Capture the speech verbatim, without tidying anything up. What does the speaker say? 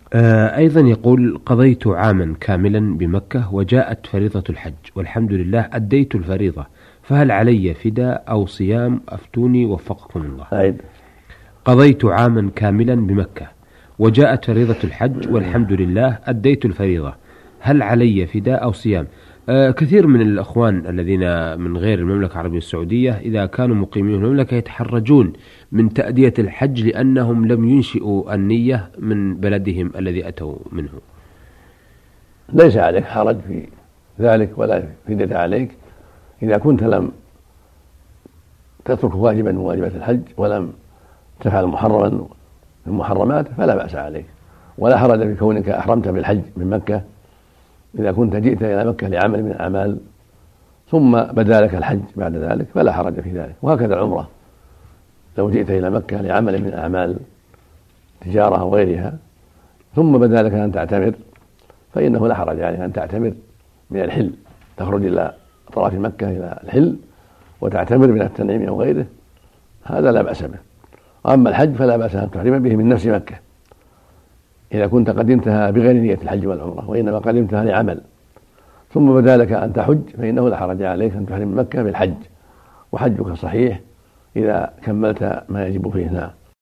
آه أيضا يقول: قضيت عاما كاملا بمكة وجاءت فريضة الحج والحمد لله أديت الفريضة، فهل علي فداء أو صيام؟ أفتوني وفقكم الله. أيد. قضيت عاما كاملا بمكة وجاءت فريضة الحج والحمد لله أديت الفريضة، هل علي فداء أو صيام؟ آه كثير من الأخوان الذين من غير المملكة العربية السعودية إذا كانوا مقيمين في المملكة يتحرجون من تأدية الحج لأنهم لم ينشئوا النية من بلدهم الذي أتوا منه. ليس عليك حرج في ذلك ولا فدية عليك إذا كنت لم تترك واجبا من واجبات الحج ولم تفعل محرما من المحرمات فلا بأس عليك، ولا حرج في كونك أحرمت بالحج من مكة إذا كنت جئت إلى مكة لعمل من الأعمال ثم بدا لك الحج بعد ذلك فلا حرج في ذلك. وهكذا العمرة، لو جئت إلى مكة لعمل من الأعمال تجارة أو غيرها ثم بدا لك أن تعتمر فإنه لا حرج عليك أن تعتمر من الحل، تخرج إلى أطراف مكة إلى الحل وتعتمر من التنعيم أو غيره، هذا لا بأس به. أما الحج فلا بأس أن تحرم به من نفس مكة إذا كنت قدمتها بغير نية الحج والعمرة وإنما قدمتها لعمل ثم بدا لك أن تحج فإنه لا حرج عليك أن تحرم مكة بالحج، وحجك صحيح إذا كملت ما يجب فيه. نعم.